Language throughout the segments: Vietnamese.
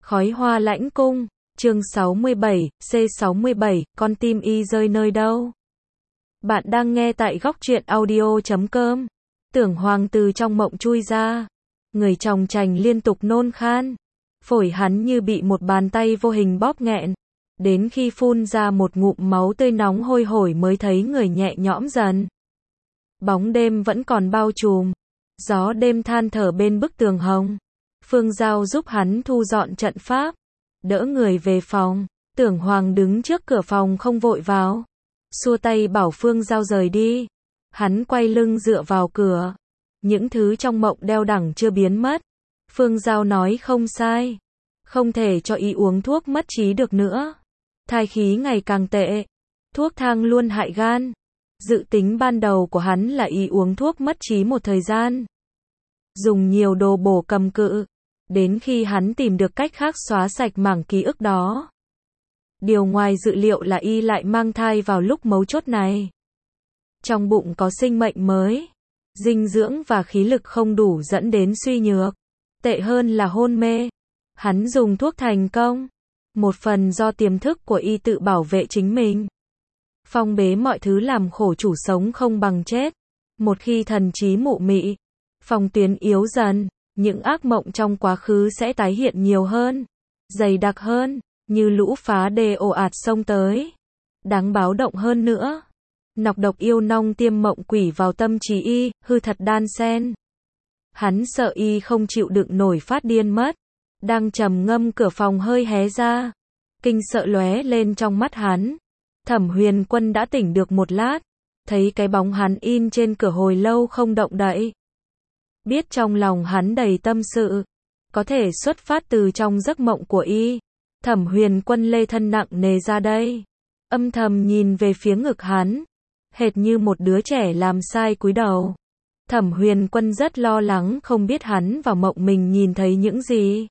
Khói hoa lãnh cung, chương 67, C67, con tim y rơi nơi đâu? Bạn đang nghe tại góc truyện audio.com. Tưởng Hoàng từ trong mộng chui ra. Người chồng chành liên tục nôn khan. Phổi hắn như bị một bàn tay vô hình bóp nghẹn. Đến khi phun ra một ngụm máu tươi nóng hôi hổi mới thấy người nhẹ nhõm dần. Bóng đêm vẫn còn bao trùm. Gió đêm than thở bên bức tường hồng. Phương Giao giúp hắn thu dọn trận pháp, đỡ người về phòng. Tưởng Hoàng đứng trước cửa phòng không vội vào, xua tay bảo Phương Giao rời đi. Hắn quay lưng dựa vào cửa. Những thứ trong mộng đeo đẳng chưa biến mất. Phương Giao nói không sai, không thể cho y uống thuốc mất trí được nữa. Thai khí ngày càng tệ, thuốc thang luôn hại gan. Dự tính ban đầu của hắn là y uống thuốc mất trí một thời gian, dùng nhiều đồ bổ cầm cự, đến khi hắn tìm được cách khác xóa sạch mảng ký ức đó. Điều ngoài dự liệu là y lại mang thai vào lúc mấu chốt này. Trong bụng có sinh mệnh mới, dinh dưỡng và khí lực không đủ dẫn đến suy nhược, tệ hơn là hôn mê. Hắn dùng thuốc thành công, một phần do tiềm thức của y tự bảo vệ chính mình, phong bế mọi thứ làm khổ chủ sống không bằng chết. Một khi thần trí mụ mị, phòng tuyến yếu dần, những ác mộng trong quá khứ sẽ tái hiện nhiều hơn, dày đặc hơn, như lũ phá đê ồ ạt xông tới. Đáng báo động hơn nữa, nọc độc yêu nong tiêm mộng quỷ vào tâm trí y, hư thật đan xen. Hắn sợ y không chịu đựng nổi phát điên mất. Đang trầm ngâm cửa phòng hơi hé ra, kinh sợ lóe lên trong mắt hắn. Thẩm Huyền Quân đã tỉnh được một lát, thấy cái bóng hắn in trên cửa hồi lâu không động đậy. Biết trong lòng hắn đầy tâm sự, có thể xuất phát từ trong giấc mộng của y. Thẩm Huyền Quân lê thân nặng nề ra đây, âm thầm nhìn về phía ngực hắn, hệt như một đứa trẻ làm sai cúi đầu. Thẩm Huyền Quân rất lo lắng không biết hắn vào mộng mình nhìn thấy những gì.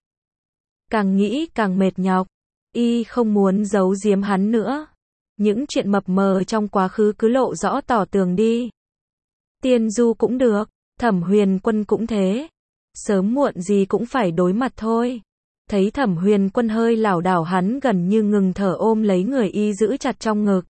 Càng nghĩ càng mệt nhọc, y không muốn giấu giếm hắn nữa. Những chuyện mập mờ trong quá khứ cứ lộ rõ tỏ tường đi. Tiên Du cũng được, Thẩm Huyền Quân cũng thế. Sớm muộn gì cũng phải đối mặt thôi. Thấy Thẩm Huyền Quân hơi lảo đảo, hắn gần như ngừng thở ôm lấy người y giữ chặt trong ngực,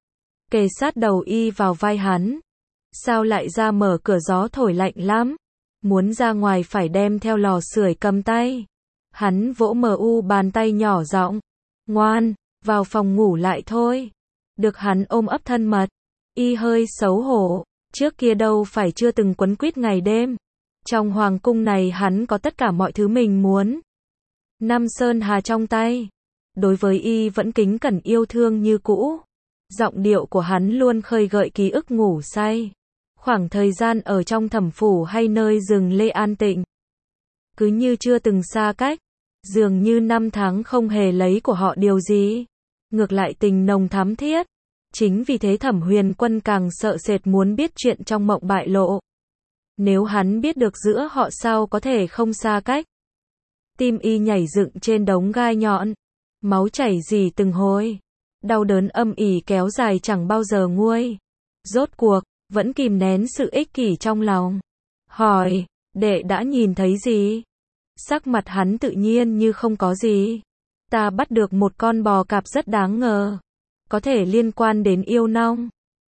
kề sát đầu y vào vai hắn. Sao lại ra mở cửa, gió thổi lạnh lắm. Muốn ra ngoài phải đem theo lò sưởi cầm tay. Hắn vỗ mu bàn tay nhỏ giọng, ngoan, vào phòng ngủ lại thôi. Được hắn ôm ấp thân mật, y hơi xấu hổ. Trước kia đâu phải chưa từng quấn quýt ngày đêm. Trong hoàng cung này hắn có tất cả mọi thứ mình muốn. Năm sơn hà trong tay, đối với y vẫn kính cẩn yêu thương như cũ. Giọng điệu của hắn luôn khơi gợi ký ức ngủ say. Khoảng thời gian ở trong thẩm phủ hay nơi rừng lê an tịnh, cứ như chưa từng xa cách. Dường như năm tháng không hề lấy của họ điều gì, ngược lại tình nồng thắm thiết. Chính vì thế Thẩm Huyền Quân càng sợ sệt muốn biết chuyện trong mộng bại lộ. Nếu hắn biết được giữa họ sao có thể không xa cách. Tim y nhảy dựng trên đống gai nhọn, máu chảy rỉ từng hồi, đau đớn âm ỉ kéo dài chẳng bao giờ nguôi. Rốt cuộc, vẫn kìm nén sự ích kỷ trong lòng, hỏi, đệ đã nhìn thấy gì? Sắc mặt hắn tự nhiên như không có gì. Ta bắt được một con bò cạp rất đáng ngờ, có thể liên quan đến yêu nong.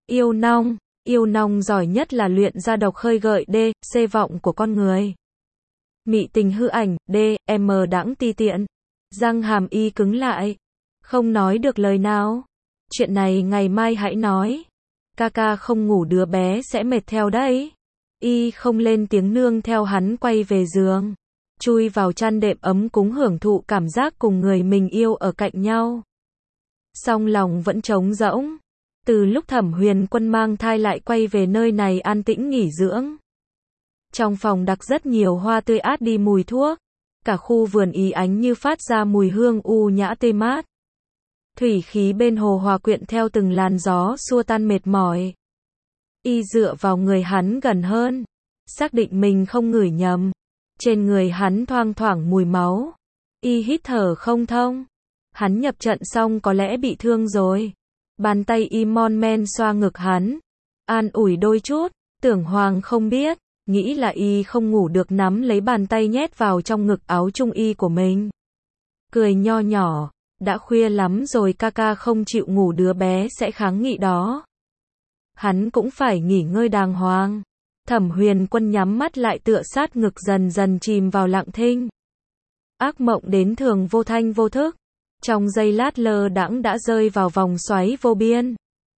Yêu nong giỏi nhất là luyện ra độc khơi gợi C vọng của con người. Mị tình hư ảnh, M đãng ti tiện. Răng hàm y cứng lại, không nói được lời nào. Chuyện này ngày mai hãy nói. Ca không ngủ đứa bé sẽ mệt theo đấy. Y không lên tiếng, nương theo hắn quay về giường, chui vào chăn đệm ấm cúng hưởng thụ cảm giác cùng người mình yêu ở cạnh nhau. Song lòng vẫn trống rỗng. Từ lúc Thẩm Huyền Quân mang thai lại quay về nơi này an tĩnh nghỉ dưỡng. Trong phòng đặt rất nhiều hoa tươi át đi mùi thuốc. Cả khu vườn y ánh như phát ra mùi hương u nhã tê mát. Thủy khí bên hồ hòa quyện theo từng làn gió xua tan mệt mỏi. Y dựa vào người hắn gần hơn, xác định mình không ngửi nhầm. Trên người hắn thoang thoảng mùi máu. Y hít thở không thông. Hắn nhập trận xong có lẽ bị thương rồi. Bàn tay y mon men xoa ngực hắn, an ủi đôi chút. Tưởng Hoàng không biết, nghĩ là y không ngủ được nắm lấy bàn tay nhét vào trong ngực áo trung y của mình. cười nho nhỏ, đã khuya lắm rồi ca ca không chịu ngủ đứa bé sẽ kháng nghị đó. Hắn cũng phải nghỉ ngơi đàng hoàng. Thẩm Huyền Quân nhắm mắt lại tựa sát ngực dần dần chìm vào lặng thinh. Ác mộng đến thường vô thanh vô thức. Trong giây lát lơ đãng đã rơi vào vòng xoáy vô biên.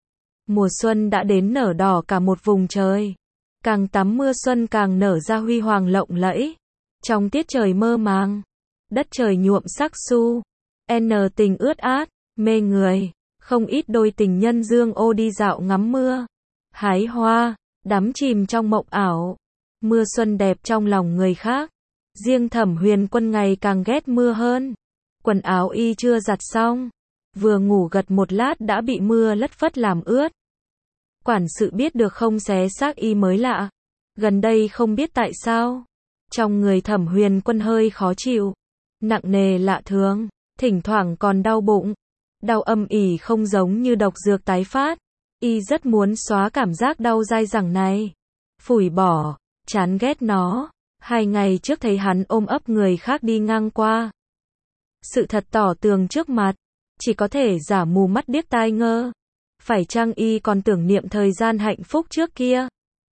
Mùa xuân đã đến nở đỏ cả một vùng trời. Càng tắm mưa xuân càng nở ra huy hoàng lộng lẫy. Trong tiết trời mơ màng, đất trời nhuộm sắc su. Tình ướt át, mê người. Không ít đôi tình nhân dương ô đi dạo ngắm mưa, hái hoa, đắm chìm trong mộng ảo. Mưa xuân đẹp trong lòng người khác. Riêng Thẩm Huyền Quân ngày càng ghét mưa hơn. Quần áo y chưa giặt xong, vừa ngủ gật một lát đã bị mưa lất phất làm ướt. Quản sự biết được không xé xác y mới lạ. Gần đây không biết tại sao, trong người Thẩm Huyền Quân hơi khó chịu, nặng nề lạ thường, thỉnh thoảng còn đau bụng. Đau âm ỉ không giống như độc dược tái phát. Y rất muốn xóa cảm giác đau dai dẳng này. Phủi bỏ, chán ghét nó. 2 ngày trước thấy hắn ôm ấp người khác đi ngang qua. Sự thật tỏ tường trước mặt. Chỉ có thể giả mù mắt điếc tai ngơ. Phải chăng y còn tưởng niệm thời gian hạnh phúc trước kia?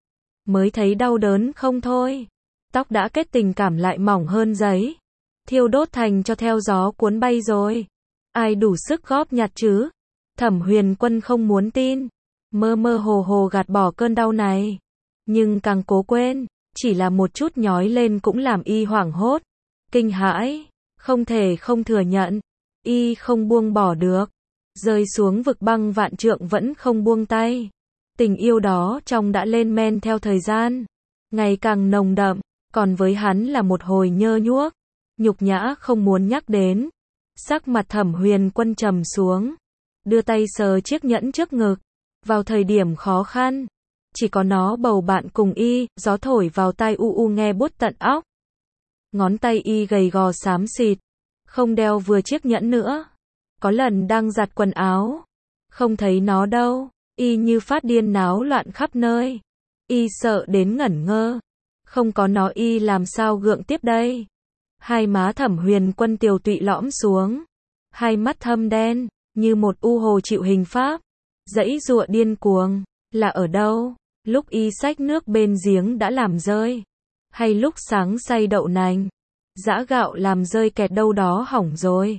Mới thấy đau đớn không thôi. Tóc đã kết tình cảm lại mỏng hơn giấy. Thiêu đốt thành cho theo gió cuốn bay rồi. Ai đủ sức góp nhặt chứ? Thẩm Huyền Quân không muốn tin. Mơ mơ hồ hồ gạt bỏ cơn đau này. Nhưng càng cố quên, chỉ là một chút nhói lên cũng làm y hoảng hốt. Kinh hãi, không thể không thừa nhận. Y không buông bỏ được. Rơi xuống vực băng vạn trượng vẫn không buông tay. Tình yêu đó trong đã lên men theo thời gian. Ngày càng nồng đậm, còn với hắn là một hồi nhơ nhuốc. Nhục nhã không muốn nhắc đến. Sắc mặt Thẩm Huyền Quân trầm xuống, đưa tay sờ chiếc nhẫn trước ngực. Vào thời điểm khó khăn, chỉ có nó bầu bạn cùng y, gió thổi vào tai u u nghe buốt tận óc. Ngón tay y gầy gò xám xịt, không đeo vừa chiếc nhẫn nữa. Có lần đang giặt quần áo, không thấy nó đâu, y như phát điên náo loạn khắp nơi. Y sợ đến ngẩn ngơ, không có nó y làm sao gượng tiếp đây. Hai má Thẩm Huyền Quân tiều tụy lõm xuống, hai mắt thâm đen, như một u hồ chịu hình pháp. Giãy giụa điên cuồng, là ở đâu? Lúc y xách nước bên giếng đã làm rơi, hay lúc sáng xay đậu nành, giã gạo làm rơi kẹt đâu đó hỏng rồi.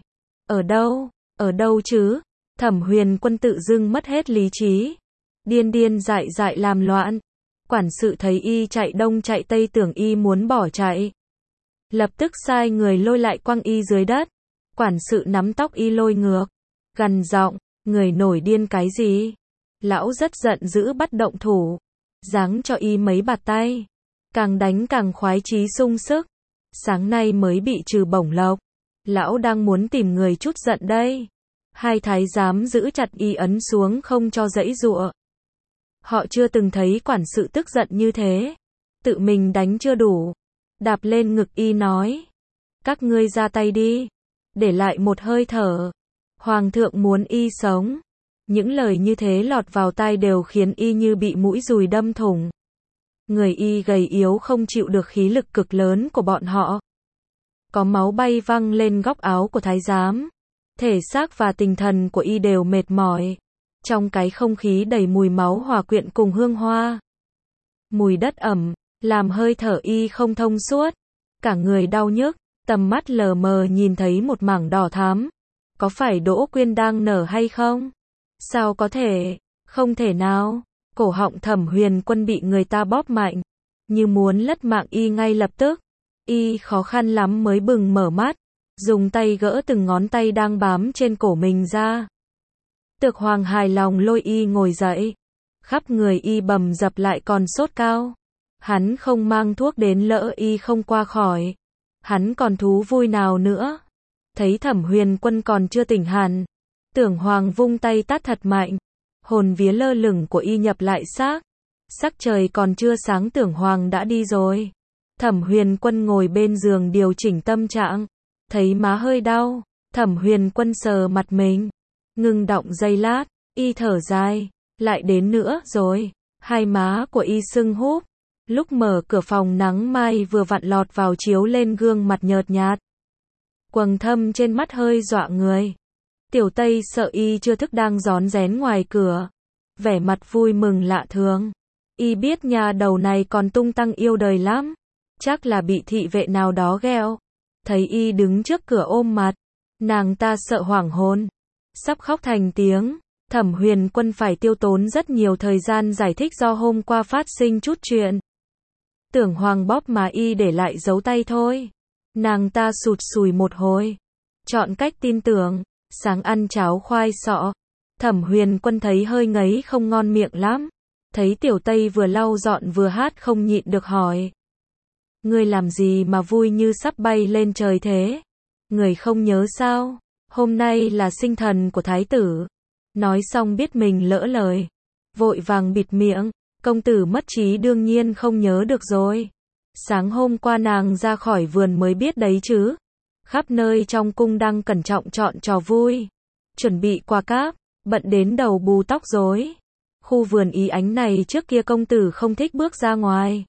Ở đâu chứ? Thẩm Huyền Quân tự dưng mất hết lý trí, điên điên dại dại làm loạn. Quản sự thấy y chạy đông chạy tây tưởng y muốn bỏ chạy, lập tức sai người lôi lại quăng y dưới đất. Quản sự nắm tóc y lôi ngược, gằn giọng, người nổi điên cái gì? Lão rất giận dữ bắt động thủ, giáng cho y mấy bạt tay, càng đánh càng khoái chí sung sức. Sáng nay mới bị trừ bổng lộc, lão đang muốn tìm người chút giận đây. Hai thái giám giữ chặt y ấn xuống không cho giãy giụa. Họ chưa từng thấy quản sự tức giận như thế, tự mình đánh chưa đủ, đạp lên ngực y nói, các ngươi ra tay đi, để lại một hơi thở. Hoàng thượng muốn y sống. Những lời như thế lọt vào tai đều khiến y như bị mũi dùi đâm thủng. Người y gầy yếu không chịu được khí lực cực lớn của bọn họ. Có máu bay văng lên góc áo của thái giám. Thể xác và tinh thần của y đều mệt mỏi. Trong cái không khí đầy mùi máu hòa quyện cùng hương hoa. Mùi đất ẩm, làm hơi thở y không thông suốt. Cả người đau nhức, tầm mắt lờ mờ nhìn thấy một mảng đỏ thắm. Có phải Đỗ Quyên đang nở hay không? Sao có thể? Không thể nào. Cổ họng Thẩm Huyền Quân bị người ta bóp mạnh, như muốn lất mạng y ngay lập tức. Y khó khăn lắm mới bừng mở mắt, dùng tay gỡ từng ngón tay đang bám trên cổ mình ra. Tược Hoàng hài lòng lôi y ngồi dậy. Khắp người y bầm dập lại còn sốt cao. Hắn không mang thuốc đến lỡ y không qua khỏi. Hắn còn thú vui nào nữa? Thấy Thẩm Huyền Quân còn chưa tỉnh hẳn, Tưởng Hoàng vung tay tát thật mạnh. Hồn vía lơ lửng của y nhập lại xác. Sắc trời còn chưa sáng Tưởng Hoàng đã đi rồi. Thẩm Huyền Quân ngồi bên giường điều chỉnh tâm trạng. Thấy má hơi đau, Thẩm Huyền Quân sờ mặt mình. Ngưng động giây lát, y thở dài. Lại đến nữa rồi. Hai má của y sưng húp. Lúc mở cửa phòng nắng mai vừa vặn lọt vào chiếu lên gương mặt nhợt nhạt. quầng thâm trên mắt hơi dọa người. Tiểu Tây sợ y chưa thức đang rón rén ngoài cửa. Vẻ mặt vui mừng lạ thường. Y biết nhà đầu này còn tung tăng yêu đời lắm. Chắc là bị thị vệ nào đó ghẹo. Thấy y đứng trước cửa ôm mặt. Nàng ta sợ hoảng hồn. Sắp khóc thành tiếng. Thẩm Huyền Quân phải tiêu tốn rất nhiều thời gian giải thích do hôm qua phát sinh chút chuyện. Tưởng Hoàng bóp má y để lại dấu tay thôi. Nàng ta sụt sùi một hồi. Chọn cách tin tưởng. Sáng ăn cháo khoai sọ. Thẩm Huyền Quân thấy hơi ngấy không ngon miệng lắm. Thấy Tiểu Tây vừa lau dọn vừa hát không nhịn được hỏi. Ngươi làm gì mà vui như sắp bay lên trời thế? Người không nhớ sao? Hôm nay là sinh thần của thái tử. Nói xong biết mình lỡ lời. Vội vàng bịt miệng. Công tử mất trí đương nhiên không nhớ được rồi. Sáng hôm qua nàng ra khỏi vườn mới biết đấy chứ. Khắp nơi trong cung đang cẩn trọng chọn trò vui. Chuẩn bị quà cáp. Bận đến đầu bù tóc rối. Khu vườn ý ánh này trước kia công tử không thích bước ra ngoài.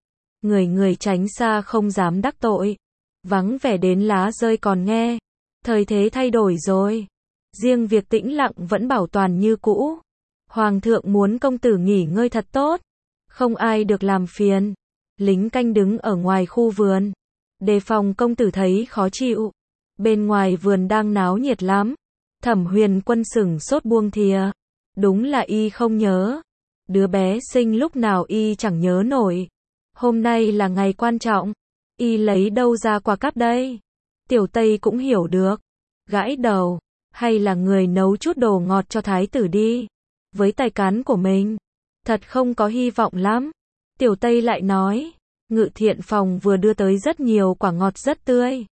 Người tránh xa không dám đắc tội. Vắng vẻ đến lá rơi còn nghe. Thời thế thay đổi rồi. Riêng việc tĩnh lặng vẫn bảo toàn như cũ. Hoàng thượng muốn công tử nghỉ ngơi thật tốt. Không ai được làm phiền. Lính canh đứng ở ngoài khu vườn. Đề phòng công tử thấy khó chịu. Bên ngoài vườn đang náo nhiệt lắm. Thẩm Huyền Quân sửng sốt buông thìa. Đúng là y không nhớ. Đứa bé sinh lúc nào y chẳng nhớ nổi. Hôm nay là ngày quan trọng. Y lấy đâu ra quà cáp đây? Tiểu Tây cũng hiểu được. Gãi đầu. Hay là người nấu chút đồ ngọt cho thái tử đi. Với tài cán của mình. Thật không có hy vọng lắm. Tiểu Tây lại nói. Ngự thiện phòng vừa đưa tới rất nhiều quả ngọt rất tươi.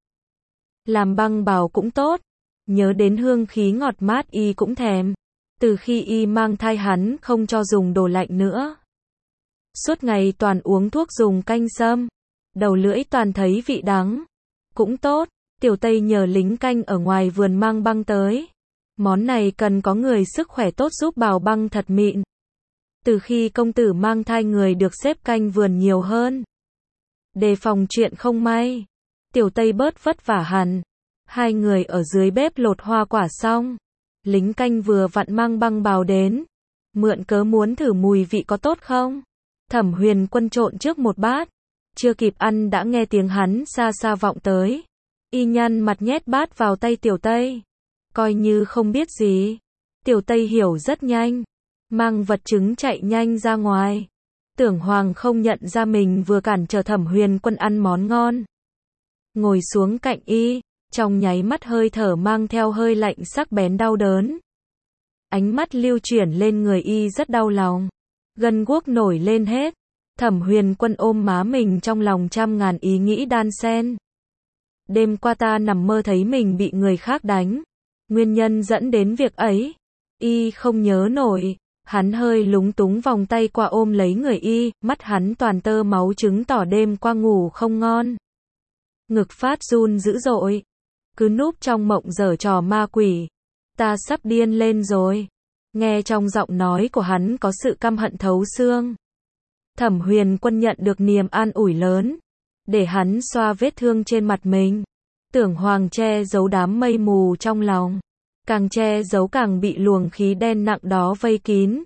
Làm băng bào cũng tốt. Nhớ đến hương khí ngọt mát y cũng thèm. Từ khi y mang thai hắn không cho dùng đồ lạnh nữa. Suốt ngày toàn uống thuốc dùng canh sâm. Đầu lưỡi toàn thấy vị đắng. Cũng tốt. Tiểu Tây nhờ lính canh ở ngoài vườn mang băng tới. Món này cần có người sức khỏe tốt giúp bào băng thật mịn. Từ khi công tử mang thai người được xếp canh vườn nhiều hơn. Đề phòng chuyện không may. Tiểu Tây bớt vất vả hẳn. Hai người ở dưới bếp lột hoa quả xong. Lính canh vừa vặn mang băng bào đến. Mượn cớ muốn thử mùi vị có tốt không? Thẩm Huyền Quân trộn trước một bát. Chưa kịp ăn đã nghe tiếng hắn xa xa vọng tới. Y nhăn mặt nhét bát vào tay Tiểu Tây. Coi như không biết gì. Tiểu Tây hiểu rất nhanh. Mang vật chứng chạy nhanh ra ngoài. Tưởng Hoàng không nhận ra mình vừa cản trở Thẩm Huyền Quân ăn món ngon. Ngồi xuống cạnh y. Trong nháy mắt hơi thở mang theo hơi lạnh sắc bén đau đớn. Ánh mắt lưu chuyển lên người y rất đau lòng. Gân guốc nổi lên hết. Thẩm Huyền Quân ôm má mình trong lòng trăm ngàn ý nghĩ đan xen. Đêm qua ta nằm mơ thấy mình bị người khác đánh. Nguyên nhân dẫn đến việc ấy. Y không nhớ nổi. Hắn hơi lúng túng vòng tay qua ôm lấy người y. Mắt hắn toàn tơ máu chứng tỏ đêm qua ngủ không ngon. Ngực phát run dữ dội. Cứ núp trong mộng giở trò ma quỷ. Ta sắp điên lên rồi. Nghe trong giọng nói của hắn có sự căm hận thấu xương. Thẩm Huyền Quân nhận được niềm an ủi lớn. Để hắn xoa vết thương trên mặt mình. Tưởng Hoàng che giấu đám mây mù trong lòng. Càng che giấu càng bị luồng khí đen nặng đó vây kín.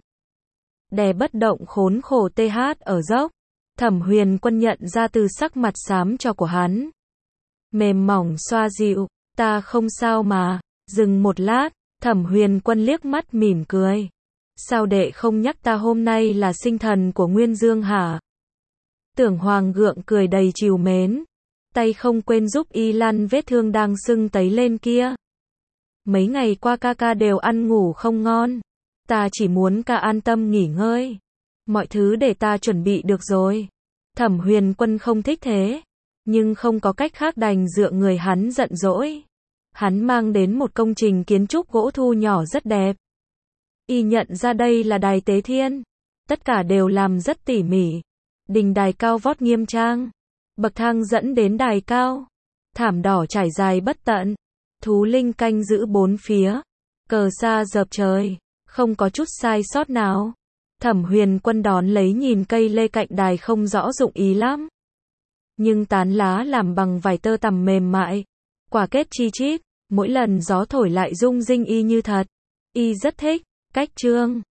Đè bất động khốn khổ TH ở dốc. Thẩm Huyền Quân nhận ra từ sắc mặt xám cho của hắn. Mềm mỏng xoa dịu. Ta không sao mà. Dừng một lát. Thẩm Huyền Quân liếc mắt mỉm cười. Sao đệ không nhắc ta hôm nay là sinh thần của Nguyên Dương hả? Tưởng Hoàng gượng cười đầy trìu mến. Tay không quên giúp y lăn vết thương đang sưng tấy lên kia. Mấy ngày qua ca đều ăn ngủ không ngon. Ta chỉ muốn ca an tâm nghỉ ngơi. Mọi thứ để ta chuẩn bị được rồi. Thẩm Huyền Quân không thích thế. Nhưng không có cách khác đành dựa người hắn giận dỗi. Hắn mang đến một công trình kiến trúc gỗ thu nhỏ rất đẹp. Y nhận ra đây là đài tế thiên. Tất cả đều làm rất tỉ mỉ. Đình đài cao vót nghiêm trang. Bậc thang dẫn đến đài cao. Thảm đỏ trải dài bất tận. Thú linh canh giữ bốn phía. Cờ sa dợp trời. Không có chút sai sót nào. Thẩm Huyền Quân đón lấy nhìn cây lê cạnh đài không rõ dụng ý lắm. Nhưng tán lá làm bằng vải tơ tằm mềm mại. Quả kết chi chít, mỗi lần gió thổi lại rung rinh y như thật. Y rất thích. Cách chương